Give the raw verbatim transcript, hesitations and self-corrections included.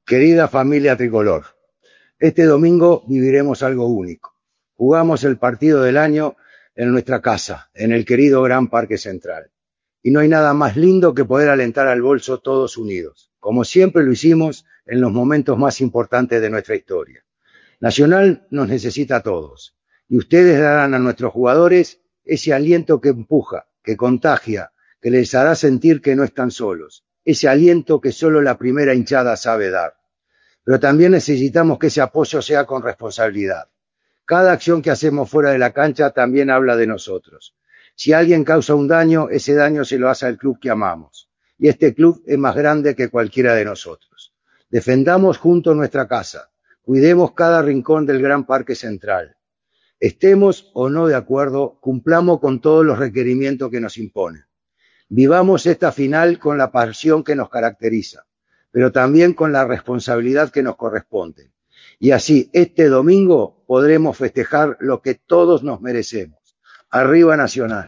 Querida familia tricolor, este domingo viviremos algo único. Jugamos el partido del año en nuestra casa, en el querido Gran Parque Central. Y no hay nada más lindo que poder alentar al bolso todos unidos, como siempre lo hicimos en los momentos más importantes de nuestra historia. Nacional nos necesita a todos, y ustedes darán a nuestros jugadores ese aliento que empuja, que contagia, que les hará sentir que no están solos, ese aliento que solo la primera hinchada sabe dar. Pero también necesitamos que ese apoyo sea con responsabilidad. Cada acción que hacemos fuera de la cancha también habla de nosotros. Si alguien causa un daño, ese daño se lo hace al club que amamos. Y este club es más grande que cualquiera de nosotros. Defendamos juntos nuestra casa. Cuidemos cada rincón del Gran Parque Central. Estemos o no de acuerdo, cumplamos con todos los requerimientos que nos imponen. Vivamos esta final con la pasión que nos caracteriza, pero también con la responsabilidad que nos corresponde. Y así, este domingo podremos festejar lo que todos nos merecemos. Arriba Nacional.